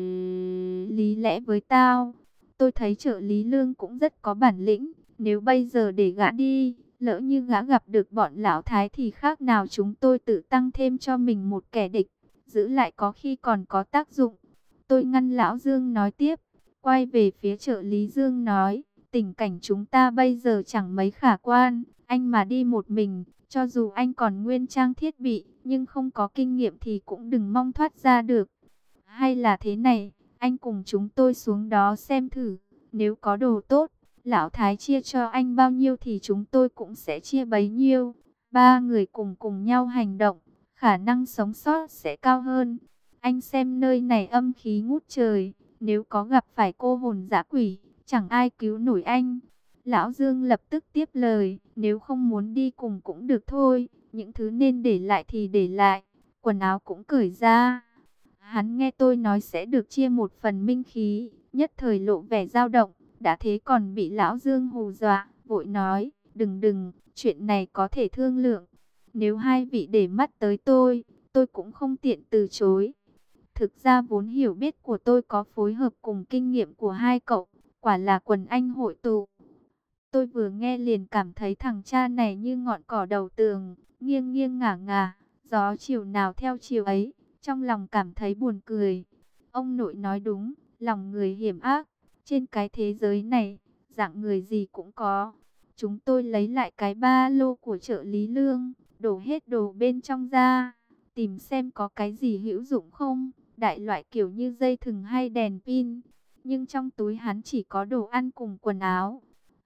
lý lẽ với tao. Tôi thấy trợ lý Lương cũng rất có bản lĩnh, nếu bây giờ để gã đi, lỡ như gã gặp được bọn lão Thái thì khác nào chúng tôi tự tăng thêm cho mình một kẻ địch, giữ lại có khi còn có tác dụng. Tôi ngăn Lão Dương nói tiếp, quay về phía trợ lý Dương nói, tình cảnh chúng ta bây giờ chẳng mấy khả quan, anh mà đi một mình, cho dù anh còn nguyên trang thiết bị, nhưng không có kinh nghiệm thì cũng đừng mong thoát ra được. Hay là thế này, anh cùng chúng tôi xuống đó xem thử, nếu có đồ tốt, Lão Thái chia cho anh bao nhiêu thì chúng tôi cũng sẽ chia bấy nhiêu. Ba người cùng cùng nhau hành động, khả năng sống sót sẽ cao hơn. Anh xem nơi này âm khí ngút trời, nếu có gặp phải cô hồn dã quỷ, chẳng ai cứu nổi anh. Lão Dương lập tức tiếp lời, nếu không muốn đi cùng cũng được thôi, những thứ nên để lại thì để lại, quần áo cũng cởi ra. Hắn nghe tôi nói sẽ được chia một phần minh khí, nhất thời lộ vẻ dao động, đã thế còn bị Lão Dương hù dọa, vội nói, đừng, chuyện này có thể thương lượng. Nếu hai vị để mắt tới tôi cũng không tiện từ chối. Thực ra vốn hiểu biết của tôi có phối hợp cùng kinh nghiệm của hai cậu, quả là quần anh hội tụ. Tôi vừa nghe liền cảm thấy thằng cha này như ngọn cỏ đầu tường, nghiêng nghiêng ngả ngả, gió chiều nào theo chiều ấy, trong lòng cảm thấy buồn cười. Ông nội nói đúng, lòng người hiểm ác, trên cái thế giới này, dạng người gì cũng có. Chúng tôi lấy lại cái ba lô của trợ lý Lương, đổ hết đồ bên trong ra, tìm xem có cái gì hữu dụng không, đại loại kiểu như dây thừng hay đèn pin. Nhưng trong túi hắn chỉ có đồ ăn cùng quần áo.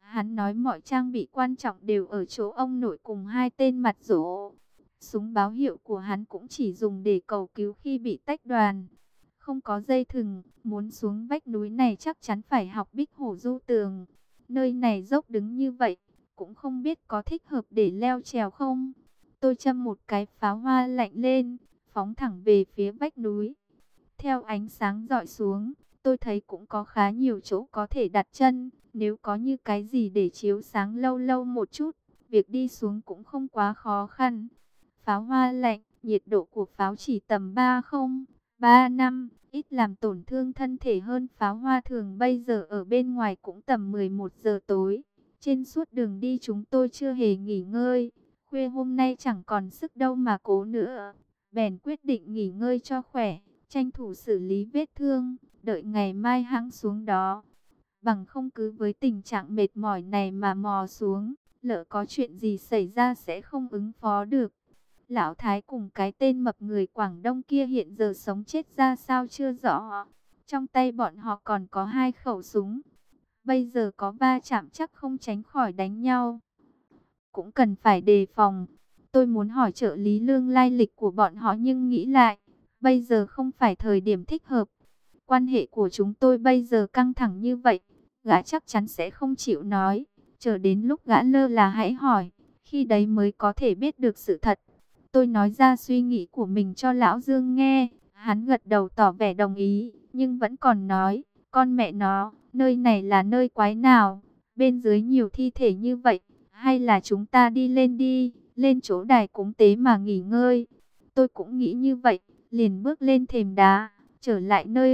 Hắn nói mọi trang bị quan trọng đều ở chỗ ông nội cùng hai tên mặt rỗ. Súng báo hiệu của hắn cũng chỉ dùng để cầu cứu khi bị tách đoàn. Không có dây thừng, muốn xuống vách núi này chắc chắn phải học Bích Hổ Du Tường. Nơi này dốc đứng như vậy, cũng không biết có thích hợp để leo trèo không. Tôi châm một cái pháo hoa lạnh lên, phóng thẳng về phía vách núi. Theo ánh sáng rọi xuống, tôi thấy cũng có khá nhiều chỗ có thể đặt chân. Nếu có như cái gì để chiếu sáng lâu lâu một chút, việc đi xuống cũng không quá khó khăn. Pháo hoa lạnh, nhiệt độ của pháo chỉ tầm 30-35, ít làm tổn thương thân thể hơn pháo hoa thường. Bây giờ ở bên ngoài cũng tầm 11 giờ tối. Trên suốt đường đi chúng tôi chưa hề nghỉ ngơi. Khuya hôm nay chẳng còn sức đâu mà cố nữa. Bèn quyết định nghỉ ngơi cho khỏe, tranh thủ xử lý vết thương, đợi ngày mai hãng xuống đó. Bằng không cứ với tình trạng mệt mỏi này mà mò xuống, lỡ có chuyện gì xảy ra sẽ không ứng phó được. Lão Thái cùng cái tên mập người Quảng Đông kia hiện giờ sống chết ra sao chưa rõ. Trong tay bọn họ còn có 2 khẩu súng. Bây giờ có va chạm chắc không tránh khỏi đánh nhau. Cũng cần phải đề phòng. Tôi muốn hỏi trợ lý Lương lai lịch của bọn họ nhưng nghĩ lại, bây giờ không phải thời điểm thích hợp. Quan hệ của chúng tôi bây giờ căng thẳng như vậy, gã chắc chắn sẽ không chịu nói. Chờ đến lúc gã lơ là hãy hỏi, khi đấy mới có thể biết được sự thật. Tôi nói ra suy nghĩ của mình cho Lão Dương nghe, hắn gật đầu tỏ vẻ đồng ý, nhưng vẫn còn nói, con mẹ nó, nơi này là nơi quái nào, bên dưới nhiều thi thể như vậy, hay là chúng ta đi lên đi, lên chỗ đài cúng tế mà nghỉ ngơi. Tôi cũng nghĩ như vậy, liền bước lên thềm đá, trở lại nơi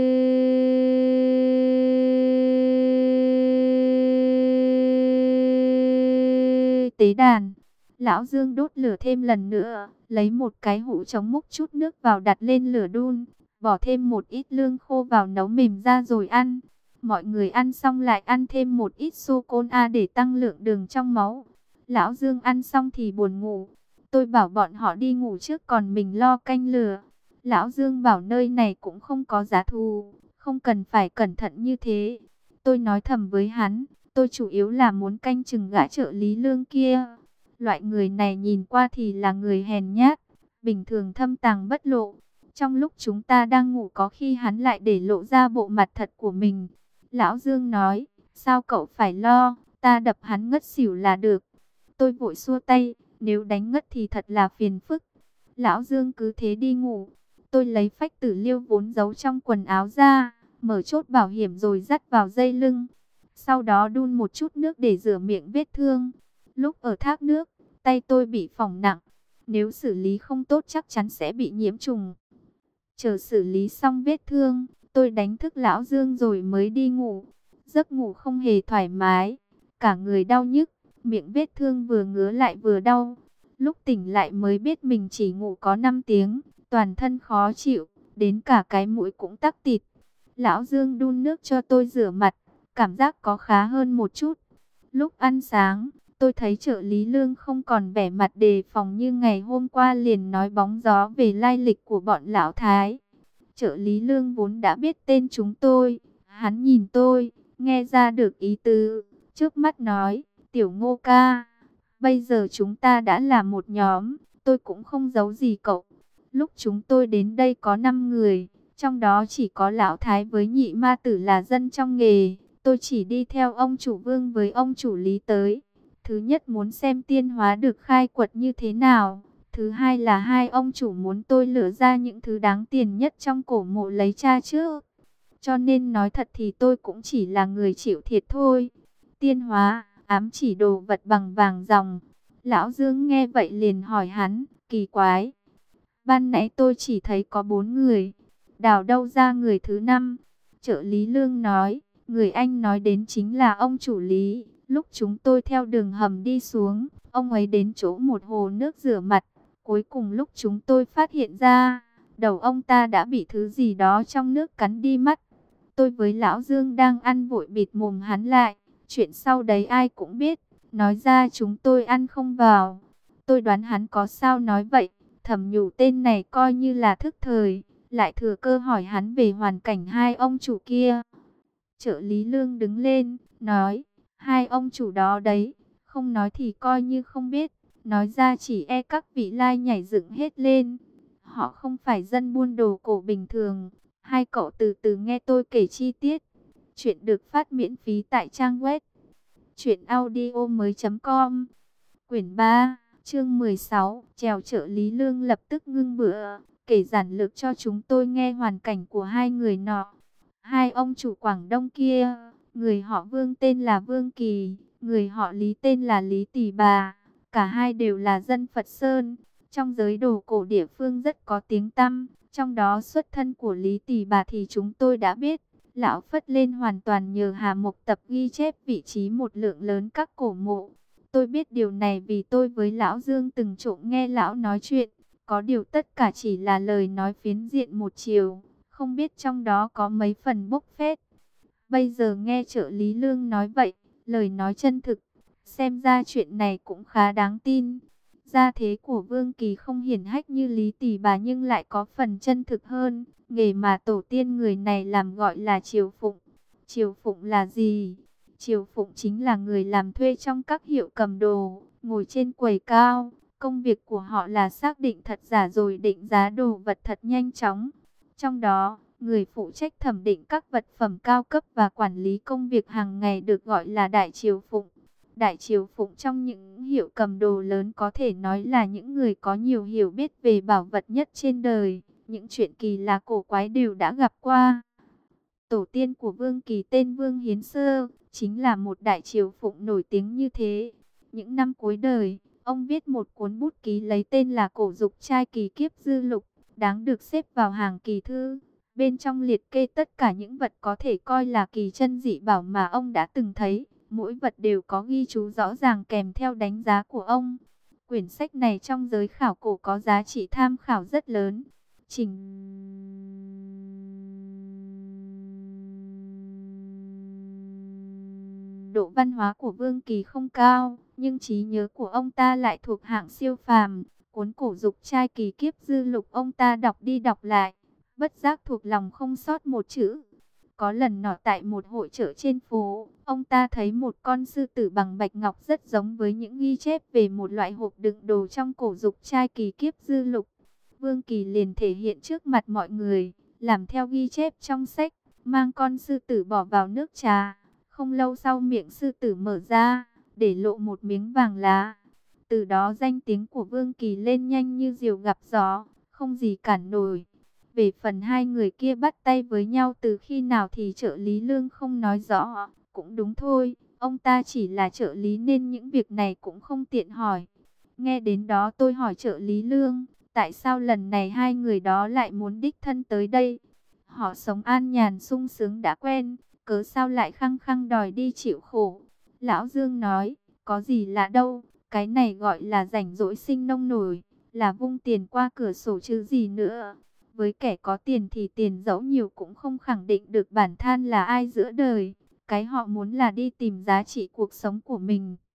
tế đàn. Lão Dương đốt lửa thêm lần nữa, lấy một cái hũ chống múc chút nước vào đặt lên lửa đun, bỏ thêm một ít lương khô vào nấu mềm ra rồi ăn. Mọi người ăn xong lại ăn thêm một ít sô-cô-la để tăng lượng đường trong máu. Lão Dương ăn xong thì buồn ngủ. Tôi bảo bọn họ đi ngủ trước còn mình lo canh lửa. Lão Dương bảo nơi này cũng không có giá thú, không cần phải cẩn thận như thế. Tôi nói thầm với hắn, tôi chủ yếu là muốn canh chừng gã trợ lý Lương kia. Loại người này nhìn qua thì là người hèn nhát, bình thường thâm tàng bất lộ. Trong lúc chúng ta đang ngủ có khi hắn lại để lộ ra bộ mặt thật của mình. Lão Dương nói, sao cậu phải lo, ta đập hắn ngất xỉu là được. Tôi vội xua tay, nếu đánh ngất thì thật là phiền phức. Lão Dương cứ thế đi ngủ. Tôi lấy phách tử liêu vốn giấu trong quần áo ra, mở chốt bảo hiểm rồi dắt vào dây lưng. Sau đó đun một chút nước để rửa miệng vết thương. Lúc ở thác nước, tay tôi bị phỏng nặng. Nếu xử lý không tốt chắc chắn sẽ bị nhiễm trùng. Chờ xử lý xong vết thương, tôi đánh thức Lão Dương rồi mới đi ngủ. Giấc ngủ không hề thoải mái, cả người đau nhức, miệng vết thương vừa ngứa lại vừa đau. Lúc tỉnh lại mới biết mình chỉ ngủ có 5 tiếng, toàn thân khó chịu, đến cả cái mũi cũng tắc tịt. Lão Dương đun nước cho tôi rửa mặt, cảm giác có khá hơn một chút. Lúc ăn sáng, tôi thấy trợ lý Lương không còn vẻ mặt đề phòng như ngày hôm qua, liền nói bóng gió về lai lịch của bọn Lão Thái. Trợ lý Lương vốn đã biết tên chúng tôi, hắn nhìn tôi, nghe ra được ý tứ, trước mắt nói, Tiểu Ngô ca, bây giờ chúng ta đã là một nhóm, tôi cũng không giấu gì cậu. Lúc chúng tôi đến đây có 5 người, trong đó chỉ có Lão Thái với Nhị Ma Tử là dân trong nghề. Tôi chỉ đi theo ông chủ Vương với ông chủ Lý tới. Thứ nhất muốn xem tiên hóa được khai quật như thế nào. Thứ hai là hai ông chủ muốn tôi lựa ra những thứ đáng tiền nhất trong cổ mộ lấy tra trước. Cho nên nói thật thì tôi cũng chỉ là người chịu thiệt thôi. Tiên hóa, ám chỉ đồ vật bằng vàng ròng. Lão Dương nghe vậy liền hỏi hắn, kỳ quái. Ban nãy tôi chỉ thấy có 4 người. Đào đâu ra người thứ 5? Trợ lý Lương nói, người anh nói đến chính là ông chủ Lý. Lúc chúng tôi theo đường hầm đi xuống, ông ấy đến chỗ một hồ nước rửa mặt. Cuối cùng lúc chúng tôi phát hiện ra, đầu ông ta đã bị thứ gì đó trong nước cắn đi mất. Tôi với Lão Dương đang ăn vội bịt mồm hắn lại. Chuyện sau đấy ai cũng biết, nói ra chúng tôi ăn không vào. Tôi đoán hắn có sao nói vậy, thầm nhủ tên này coi như là thức thời, lại thừa cơ hỏi hắn về hoàn cảnh hai ông chủ kia. Trợ lý Lương đứng lên, nói, Hai ông chủ đó đấy, không nói thì coi như không biết, nói ra chỉ e các vị lai nhảy dựng hết lên. Họ không phải dân buôn đồ cổ bình thường. Hai cậu từ từ nghe tôi kể chi tiết. Chuyện được phát miễn phí tại trang web truyệnaudiomoi.com. Quyển 3, chương 16, chèo trợ lý Lương lập tức ngưng bữa, kể giản lược cho chúng tôi nghe hoàn cảnh của hai người nọ. Hai ông chủ Quảng Đông kia, người họ Vương tên là Vương Kỳ, người họ Lý tên là Lý Tỷ Bà, cả hai đều là dân Phật Sơn, trong giới đồ cổ địa phương rất có tiếng tăm, trong đó xuất thân của Lý Tỷ Bà thì chúng tôi đã biết. Lão phất lên hoàn toàn nhờ Hà Mộc Tập ghi chép vị trí một lượng lớn các cổ mộ. Tôi biết điều này vì tôi với Lão Dương từng trộm nghe Lão nói chuyện. Có điều tất cả chỉ là lời nói phiến diện một chiều, không biết trong đó có mấy phần bốc phét. Bây giờ nghe trợ lý Lương nói vậy, lời nói chân thực, xem ra chuyện này cũng khá đáng tin. Gia thế của Vương Kỳ không hiển hách như Lý Tỷ Bà nhưng lại có phần chân thực hơn. Nghề mà tổ tiên người này làm gọi là triều phụng. Triều phụng là gì? Triều phụng chính là người làm thuê trong các hiệu cầm đồ, ngồi trên quầy cao. Công việc của họ là xác định thật giả rồi định giá đồ vật thật nhanh chóng. Trong đó, người phụ trách thẩm định các vật phẩm cao cấp và quản lý công việc hàng ngày được gọi là đại triều phụng. Đại triều phụng trong những hiệu cầm đồ lớn có thể nói là những người có nhiều hiểu biết về bảo vật nhất trên đời. Những chuyện kỳ lạ cổ quái đều đã gặp qua. Tổ tiên của Vương Kỳ tên Vương Hiến Sơ, chính là một đại triều phụng nổi tiếng như thế. Những năm cuối đời, ông viết một cuốn bút ký lấy tên là Cổ Dục Trai Kỳ Kiếp Dư Lục, đáng được xếp vào hàng kỳ thư. Bên trong liệt kê tất cả những vật có thể coi là kỳ chân dị bảo mà ông đã từng thấy. Mỗi vật đều có ghi chú rõ ràng kèm theo đánh giá của ông. Quyển sách này trong giới khảo cổ có giá trị tham khảo rất lớn. Trình độ văn hóa của Vương Kỳ không cao, nhưng trí nhớ của ông ta lại thuộc hạng siêu phàm. Cuốn Cổ Dục Trai Kỳ Kiếp Dư Lục ông ta đọc đi đọc lại, bất giác thuộc lòng không sót một chữ. Có lần nọ tại một hội chợ trên phố, ông ta thấy một con sư tử bằng bạch ngọc rất giống với những ghi chép về một loại hộp đựng đồ trong Cổ Dục Trai Kỳ Kiếp Dư Lục. Vương Kỳ liền thể hiện trước mặt mọi người, làm theo ghi chép trong sách, mang con sư tử bỏ vào nước trà. Không lâu sau miệng sư tử mở ra, để lộ một miếng vàng lá. Từ đó danh tiếng của Vương Kỳ lên nhanh như diều gặp gió, không gì cản nổi. Về phần hai người kia bắt tay với nhau từ khi nào thì trợ lý Lương không nói rõ. Cũng đúng thôi, ông ta chỉ là trợ lý nên những việc này cũng không tiện hỏi. Nghe đến đó tôi hỏi trợ lý Lương, tại sao lần này hai người đó lại muốn đích thân tới đây? Họ sống an nhàn sung sướng đã quen, cớ sao lại khăng khăng đòi đi chịu khổ? Lão Dương nói, có gì lạ đâu, cái này gọi là rảnh rỗi sinh nông nổi, là vung tiền qua cửa sổ chứ gì nữa. Với kẻ có tiền thì tiền dẫu nhiều cũng không khẳng định được bản thân là ai giữa đời. Cái họ muốn là đi tìm giá trị cuộc sống của mình.